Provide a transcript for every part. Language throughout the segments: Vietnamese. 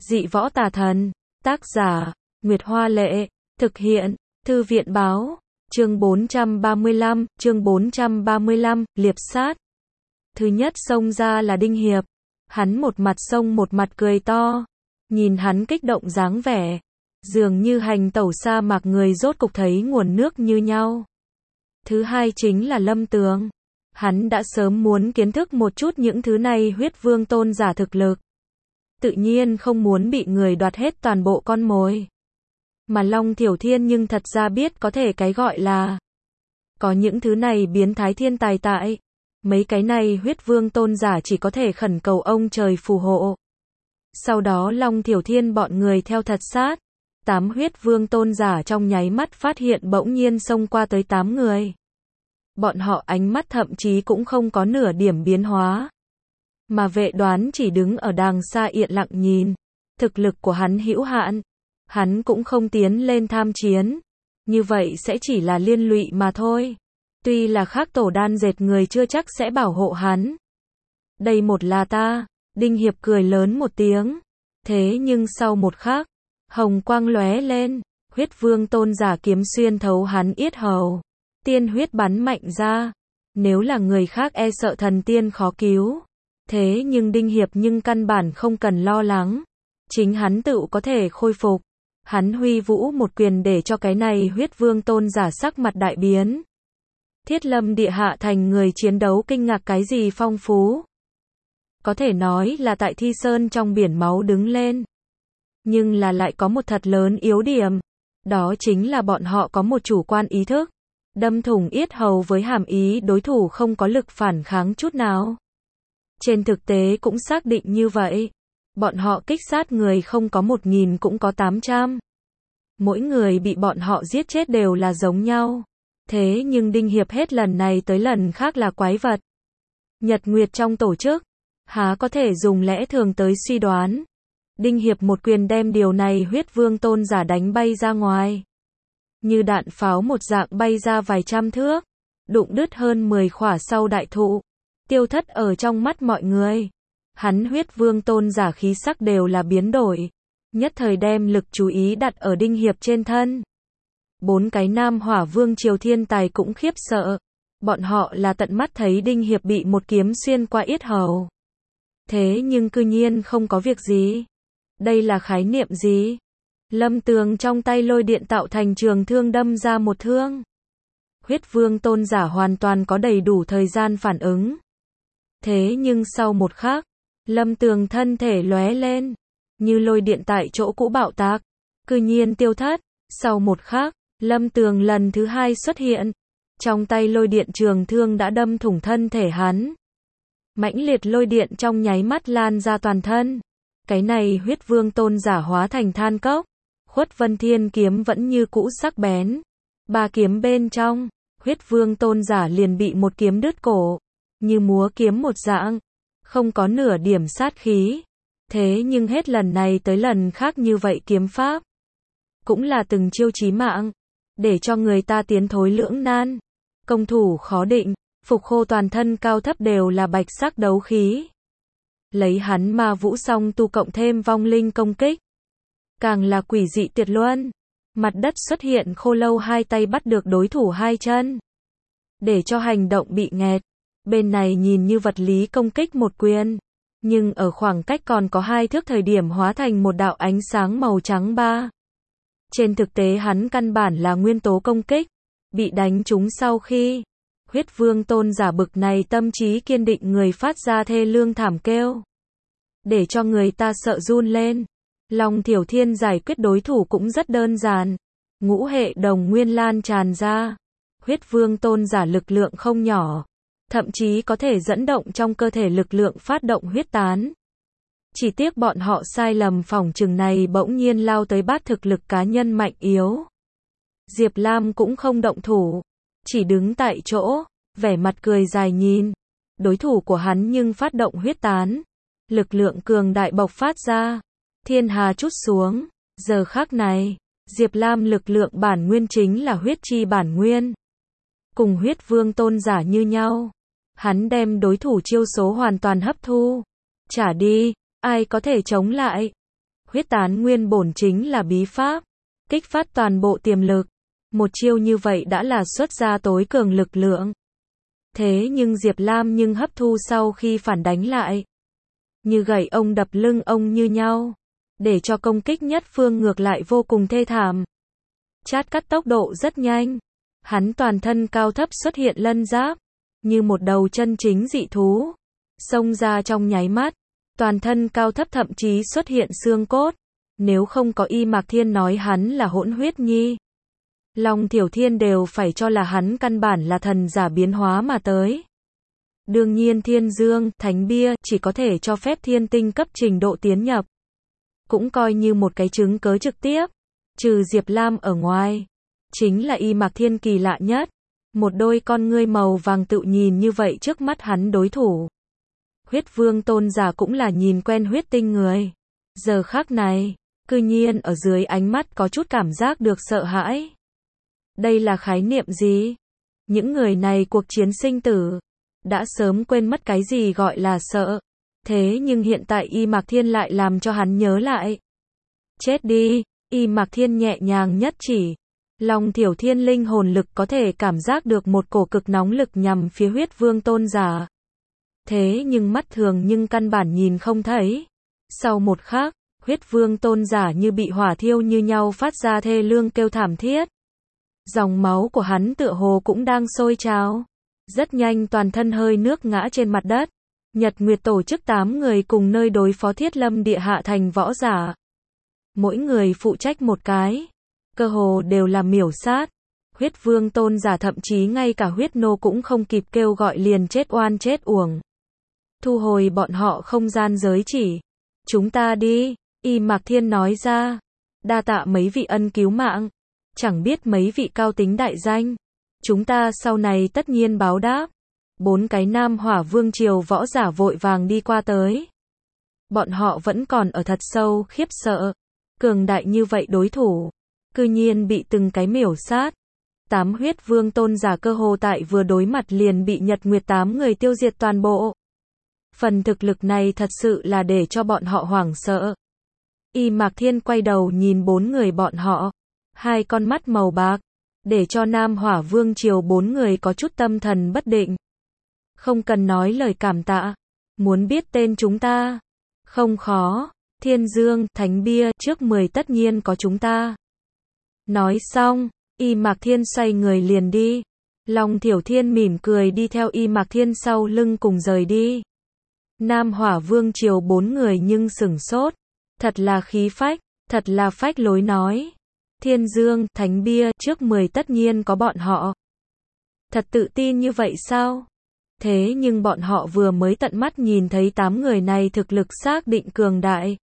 Dị võ tà thần. Tác giả, Nguyệt Hoa Lệ. Thực hiện, Thư viện Báo. Chương 435, liệp sát. Thứ nhất xông ra là Đinh Hiệp. Hắn một mặt xông một mặt cười to. Nhìn hắn kích động dáng vẻ, dường như hành tẩu sa mạc người rốt cục thấy nguồn nước như nhau. Thứ hai chính là Lâm Tường. Hắn đã sớm muốn kiến thức một chút những thứ này huyết vương tôn giả thực lực. Tự nhiên không muốn bị người đoạt hết toàn bộ con mồi. Mà Long Thiểu Thiên nhưng thật ra biết có thể cái gọi là có những thứ này biến thái thiên tài tại. Mấy cái này huyết vương tôn giả chỉ có thể khẩn cầu ông trời phù hộ. Sau đó Long Thiểu Thiên bọn người theo thật sát. 8 huyết vương tôn giả trong nháy mắt phát hiện bỗng nhiên xông qua tới 8 người. Bọn họ ánh mắt thậm chí cũng không có nửa điểm biến hóa. Mà Vệ Đoán chỉ đứng ở đàng xa yên lặng nhìn. Thực lực của hắn hữu hạn. Hắn cũng không tiến lên tham chiến. Như vậy sẽ chỉ là liên lụy mà thôi. Tuy là khác tổ đan dệt người chưa chắc sẽ bảo hộ hắn. Đây một là ta. Đinh Hiệp cười lớn một tiếng. Thế nhưng sau một khắc, hồng quang lóe lên. Huyết vương tôn giả kiếm xuyên thấu hắn yết hầu. Tiên huyết bắn mạnh ra. Nếu là người khác e sợ thần tiên khó cứu. Thế nhưng Đinh Hiệp nhưng căn bản không cần lo lắng. Chính hắn tự có thể khôi phục. Hắn huy vũ một quyền để cho cái này huyết vương tôn giả sắc mặt đại biến. Thiết Lâm địa hạ thành người chiến đấu kinh ngạc cái gì phong phú. Có thể nói là tại Thi Sơn trong biển máu đứng lên. Nhưng là lại có một thật lớn yếu điểm. Đó chính là bọn họ có một chủ quan ý thức. Đâm thủng yết hầu với hàm ý đối thủ không có lực phản kháng chút nào. Trên thực tế cũng xác định như vậy. Bọn họ kích sát người không có 1000 cũng có 800. Mỗi người bị bọn họ giết chết đều là giống nhau. Thế nhưng Đinh Hiệp hết lần này tới lần khác là quái vật. Nhật Nguyệt trong tổ chức, há có thể dùng lẽ thường tới suy đoán. Đinh Hiệp một quyền đem điều này huyết vương tôn giả đánh bay ra ngoài. Như đạn pháo một dạng bay ra vài trăm thước. Đụng đứt hơn 10 khỏa sau đại thụ. Tiêu thất ở trong mắt mọi người. Hắn huyết vương tôn giả khí sắc đều là biến đổi. Nhất thời đem lực chú ý đặt ở Đinh Hiệp trên thân. 4 cái nam hỏa vương triều thiên tài cũng khiếp sợ. Bọn họ là tận mắt thấy Đinh Hiệp bị một kiếm xuyên qua yết hầu. Thế nhưng cư nhiên không có việc gì. Đây là khái niệm gì? Lâm Tường trong tay lôi điện tạo thành trường thương đâm ra một thương. Huyết vương tôn giả hoàn toàn có đầy đủ thời gian phản ứng. Thế nhưng sau một khắc, Lâm Tường thân thể lóe lên. Như lôi điện tại chỗ cũ bạo tạc. Cư nhiên tiêu thất. Sau một khắc, Lâm Tường lần thứ hai xuất hiện. Trong tay lôi điện trường thương đã đâm thủng thân thể hắn. Mãnh liệt lôi điện trong nháy mắt lan ra toàn thân. Cái này huyết vương tôn giả hóa thành than cốc. Khuất Vân Thiên kiếm vẫn như cũ sắc bén. 3 kiếm bên trong, huyết vương tôn giả liền bị một kiếm đứt cổ. Như múa kiếm một dạng. Không có nửa điểm sát khí. Thế nhưng hết lần này tới lần khác như vậy kiếm pháp. Cũng là từng chiêu chí mạng. Để cho người ta tiến thối lưỡng nan. Công thủ khó định. Phục khô toàn thân cao thấp đều là bạch sắc đấu khí. Lấy hắn ma vũ song tu cộng thêm vong linh công kích. Càng là quỷ dị tuyệt luân. Mặt đất xuất hiện khô lâu hai tay bắt được đối thủ hai chân. Để cho hành động bị nghẹt. Bên này nhìn như vật lý công kích một quyền. Nhưng ở khoảng cách còn có 2 thước thời điểm hóa thành một đạo ánh sáng màu trắng ba. Trên thực tế hắn căn bản là nguyên tố công kích. Bị đánh trúng sau khi huyết vương tôn giả bực này tâm trí kiên định người phát ra thê lương thảm kêu. Để cho người ta sợ run lên. Long Thiểu Thiên giải quyết đối thủ cũng rất đơn giản. Ngũ hệ đồng nguyên lan tràn ra. Huyết vương tôn giả lực lượng không nhỏ. Thậm chí có thể dẫn động trong cơ thể lực lượng phát động huyết tán. Chỉ tiếc bọn họ sai lầm phỏng chừng này bỗng nhiên lao tới bát thực lực cá nhân mạnh yếu. Diệp Lam cũng không động thủ. Chỉ đứng tại chỗ, vẻ mặt cười dài nhìn. Đối thủ của hắn nhưng phát động huyết tán. Lực lượng cường đại bộc phát ra. Thiên hà trút xuống. Giờ khắc này, Diệp Lam lực lượng bản nguyên chính là huyết chi bản nguyên. Cùng huyết vương tôn giả như nhau. Hắn đem đối thủ chiêu số hoàn toàn hấp thu. Trả đi, ai có thể chống lại? Huyết tán nguyên bổn chính là bí pháp, kích phát toàn bộ tiềm lực. Một chiêu như vậy đã là xuất ra tối cường lực lượng. Thế nhưng Diệp Lam nhưng hấp thu sau khi phản đánh lại. Như gậy ông đập lưng ông như nhau. Để cho công kích nhất phương ngược lại vô cùng thê thảm. Chát cắt tốc độ rất nhanh. Hắn toàn thân cao thấp xuất hiện lân giáp. Như một đầu chân chính dị thú. Xông ra trong nháy mắt. Toàn thân cao thấp thậm chí xuất hiện xương cốt. Nếu không có Y Mạc Thiên nói hắn là hỗn huyết nhi. Long Tiểu Thiên đều phải cho là hắn căn bản là thần giả biến hóa mà tới. Đương nhiên Thiên Dương, Thánh Bia chỉ có thể cho phép thiên tinh cấp trình độ tiến nhập. Cũng coi như một cái chứng cớ trực tiếp. Trừ Diệp Lam ở ngoài. Chính là Y Mạc Thiên kỳ lạ nhất. Một đôi con ngươi màu vàng tự nhìn như vậy trước mắt hắn đối thủ. Huyết Vương Tôn giả cũng là nhìn quen huyết tinh người. Giờ khắc này, cư nhiên ở dưới ánh mắt có chút cảm giác được sợ hãi. Đây là khái niệm gì? Những người này cuộc chiến sinh tử. Đã sớm quên mất cái gì gọi là sợ. Thế nhưng hiện tại Y Mạc Thiên lại làm cho hắn nhớ lại. Chết đi, Y Mạc Thiên nhẹ nhàng nhất chỉ. Long Tiểu Thiên linh hồn lực có thể cảm giác được một cổ cực nóng lực nhằm phía Huyết Vương Tôn giả. Thế nhưng mắt thường nhưng căn bản nhìn không thấy. Sau một khắc, Huyết Vương Tôn giả như bị hỏa thiêu như nhau phát ra thê lương kêu thảm thiết. Dòng máu của hắn tựa hồ cũng đang sôi trào. Rất nhanh toàn thân hơi nước ngã trên mặt đất. Nhật Nguyệt tổ chức 8 người cùng nơi đối phó Thiết Lâm Địa Hạ thành võ giả. Mỗi người phụ trách một cái. Cơ hồ đều là miểu sát. Huyết Vương Tôn giả thậm chí ngay cả huyết nô cũng không kịp kêu gọi liền chết oan chết uổng. Thu hồi bọn họ không gian giới chỉ. Chúng ta đi, Y Mạc Thiên nói ra. Đa tạ mấy vị ân cứu mạng. Chẳng biết mấy vị cao tính đại danh. Chúng ta sau này tất nhiên báo đáp. 4 cái Nam Hỏa Vương triều võ giả vội vàng đi qua tới. Bọn họ vẫn còn ở thật sâu khiếp sợ. Cường đại như vậy đối thủ. Cư nhiên bị từng cái miểu sát. 8 Huyết Vương Tôn giả cơ hồ tại vừa đối mặt liền bị Nhật Nguyệt 8 người tiêu diệt toàn bộ. Phần thực lực này thật sự là để cho bọn họ hoảng sợ. Y Mạc Thiên quay đầu nhìn 4 người bọn họ. 2 con mắt màu bạc. Để cho Nam Hỏa Vương triều 4 người có chút tâm thần bất định. Không cần nói lời cảm tạ. Muốn biết tên chúng ta? Không khó. Thiên Dương, Thánh Bia, trước 10 tất nhiên có chúng ta. Nói xong, Y Mạc Thiên xoay người liền đi. Long Tiểu Thiên mỉm cười đi theo Y Mạc Thiên sau lưng cùng rời đi. Nam Hỏa Vương triều 4 người nhưng sửng sốt. Thật là khí phách, thật là phách lối nói. Thiên Dương, Thánh Bia, trước 10 tất nhiên có bọn họ. Thật tự tin như vậy sao? Thế nhưng bọn họ vừa mới tận mắt nhìn thấy 8 người này thực lực xác định cường đại.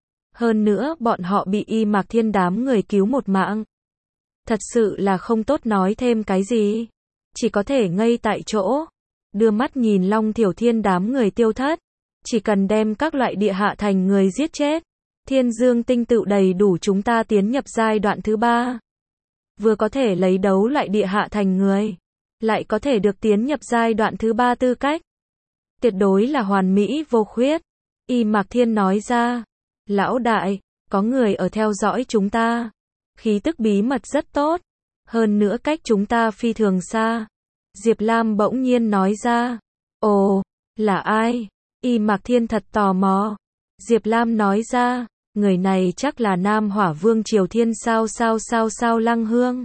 Hơn nữa bọn họ bị Y Mạc Thiên đám người cứu một mạng. Thật sự là không tốt nói thêm cái gì. Chỉ có thể ngây tại chỗ. Đưa mắt nhìn Long Tiểu Thiên đám người tiêu thất. Chỉ cần đem các loại địa hạ thành người giết chết. Thiên Dương tinh tựu đầy đủ chúng ta tiến nhập giai đoạn thứ 3. Vừa có thể lấy đấu loại địa hạ thành người. Lại có thể được tiến nhập giai đoạn thứ 3 tư cách. Tuyệt đối là hoàn mỹ vô khuyết. Y Mạc Thiên nói ra. Lão đại, có người ở theo dõi chúng ta. Khí tức bí mật rất tốt. Hơn nữa cách chúng ta phi thường xa. Diệp Lam bỗng nhiên nói ra. Ồ, là ai? Y Mạc Thiên thật tò mò. Diệp Lam nói ra. Người này chắc là Nam Hỏa Vương triều Thiên sao Lăng Hương.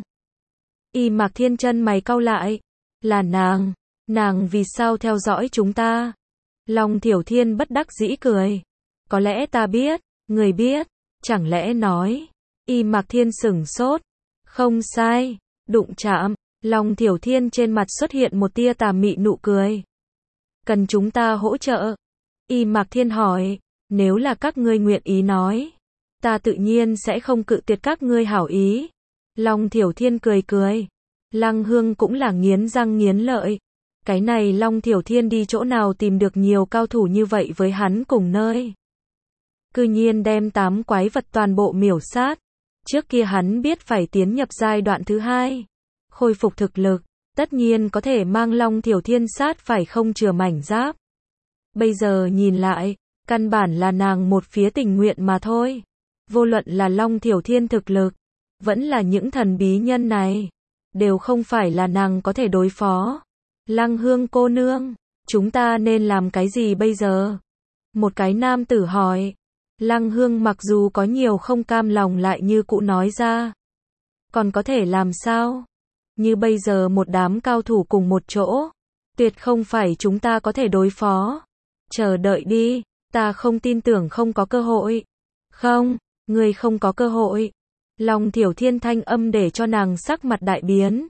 Y Mạc Thiên chân mày cau lại. Là nàng. Nàng vì sao theo dõi chúng ta? Long Tiểu Thiên bất đắc dĩ cười. Có lẽ ta biết. Người biết. Chẳng lẽ nói. Y Mạc Thiên sửng sốt. Không sai. Đụng chạm. Long Tiểu Thiên trên mặt xuất hiện một tia tà mị nụ cười. Cần chúng ta hỗ trợ? Y Mạc Thiên hỏi. Nếu là các ngươi nguyện ý nói. Ta tự nhiên sẽ không cự tuyệt các ngươi hảo ý. Long Tiểu Thiên cười cười. Lăng Hương cũng là nghiến răng nghiến lợi. Cái này Long Tiểu Thiên đi chỗ nào tìm được nhiều cao thủ như vậy với hắn cùng nơi. Cư nhiên đem 8 quái vật toàn bộ miểu sát. Trước kia hắn biết phải tiến nhập giai đoạn thứ 2. Khôi phục thực lực. Tất nhiên có thể mang Long Tiểu Thiên sát phải không chừa mảnh giáp. Bây giờ nhìn lại. Căn bản là nàng một phía tình nguyện mà thôi. Vô luận là Long Thiểu Thiên thực lực, vẫn là những thần bí nhân này, đều không phải là nàng có thể đối phó. Lăng Hương cô nương, chúng ta nên làm cái gì bây giờ? Một cái nam tử hỏi. Lăng Hương mặc dù có nhiều không cam lòng lại như cũ nói ra. Còn có thể làm sao? Như bây giờ một đám cao thủ cùng một chỗ, tuyệt không phải chúng ta có thể đối phó. Chờ đợi đi, ta không tin tưởng không có cơ hội. Không, ngươi không có cơ hội. Long Thiểu Thiên thanh âm để cho nàng sắc mặt đại biến.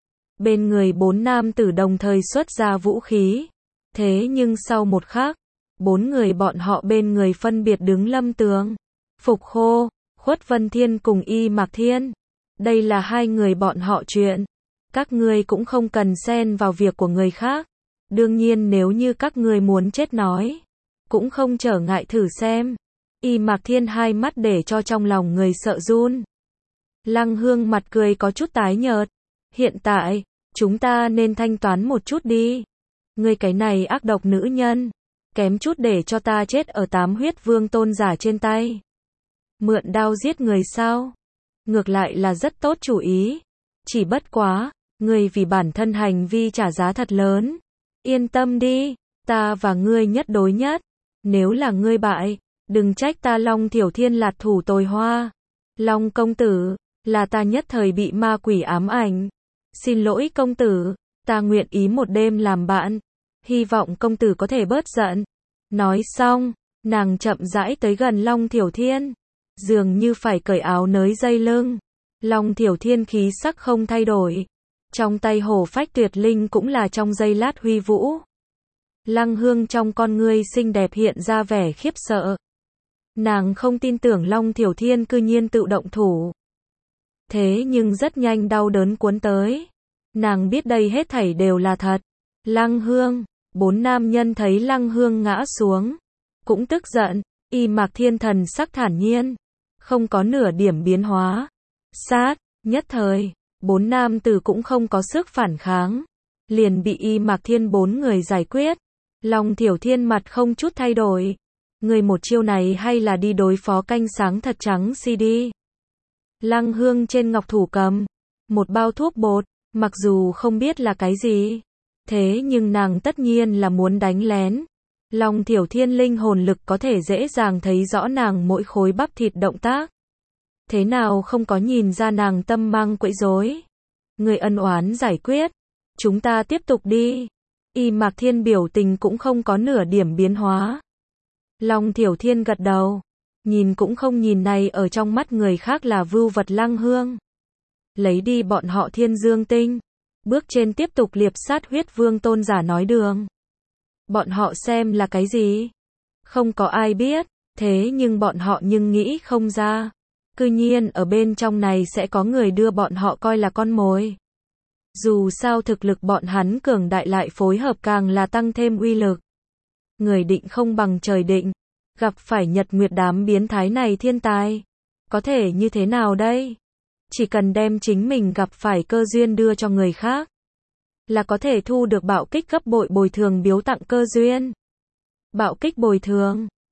Bên người 4 nam tử đồng thời xuất ra vũ khí. Thế nhưng sau một khắc, 4 người bọn họ bên người phân biệt đứng Lâm Tường, Phục Khô, Khuất Vân Thiên cùng Y Mạc Thiên. Đây là 2 người bọn họ chuyện. Các ngươi cũng không cần xen vào việc của người khác. Đương nhiên nếu như các ngươi muốn chết nói, cũng không trở ngại thử xem. Y Mạc Thiên hai mắt để cho trong lòng người sợ run. Lăng Hương mặt cười có chút tái nhợt. Hiện tại, chúng ta nên thanh toán một chút đi. Ngươi cái này ác độc nữ nhân, kém chút để cho ta chết ở 8 huyết vương tôn giả trên tay. Mượn đao giết người sao? Ngược lại là rất tốt chủ ý. Chỉ bất quá, ngươi vì bản thân hành vi trả giá thật lớn. Yên tâm đi, ta và ngươi nhất đối nhất. Nếu là ngươi bại, đừng trách ta Long Thiểu Thiên lạt thủ tồi hoa. Long công tử, là ta nhất thời bị ma quỷ ám ảnh. Xin lỗi công tử, ta nguyện ý một đêm làm bạn. Hy vọng công tử có thể bớt giận. Nói xong, nàng chậm rãi tới gần Long Thiểu Thiên. Dường như phải cởi áo nới dây lưng. Long Thiểu Thiên khí sắc không thay đổi. Trong tay hổ phách tuyệt linh cũng là trong giây lát huy vũ. Lăng Hương trong con ngươi xinh đẹp hiện ra vẻ khiếp sợ. Nàng không tin tưởng Long Thiểu Thiên cư nhiên tự động thủ. Thế nhưng rất nhanh đau đớn cuốn tới. Nàng biết đây hết thảy đều là thật. Lăng Hương, 4 nam nhân thấy Lăng Hương ngã xuống, cũng tức giận. Y Mạc Thiên thần sắc thản nhiên, không có nửa điểm biến hóa. Sát, nhất thời, 4 nam tử cũng không có sức phản kháng, liền bị Y Mạc Thiên 4 người giải quyết. Long Thiểu Thiên mặt không chút thay đổi. Người một chiêu này hay là đi đối phó canh sáng thật trắng CD. Lăng Hương trên ngọc thủ cầm một bao thuốc bột, mặc dù không biết là cái gì, thế nhưng nàng tất nhiên là muốn đánh lén. Long Thiểu Thiên linh hồn lực có thể dễ dàng thấy rõ nàng mỗi khối bắp thịt động tác. Thế nào không có nhìn ra nàng tâm mang quấy rối. Người ân oán giải quyết, chúng ta tiếp tục đi. Y Mạc Thiên biểu tình cũng không có nửa điểm biến hóa. Long Thiểu Thiên gật đầu, nhìn cũng không nhìn này ở trong mắt người khác là vưu vật Lăng Hương. Lấy đi bọn họ Thiên Dương Tinh, bước trên tiếp tục liệp sát huyết vương tôn giả nói đường. Bọn họ xem là cái gì? Không có ai biết, thế nhưng bọn họ nhưng nghĩ không ra. Cư nhiên ở bên trong này sẽ có người đưa bọn họ coi là con mồi. Dù sao thực lực bọn hắn cường đại lại phối hợp càng là tăng thêm uy lực. Người định không bằng trời định, gặp phải Nhật Nguyệt đám biến thái này thiên tài. Có thể như thế nào đây? Chỉ cần đem chính mình gặp phải cơ duyên đưa cho người khác, là có thể thu được bạo kích gấp bội bồi thường biếu tặng cơ duyên. Bạo kích bồi thường,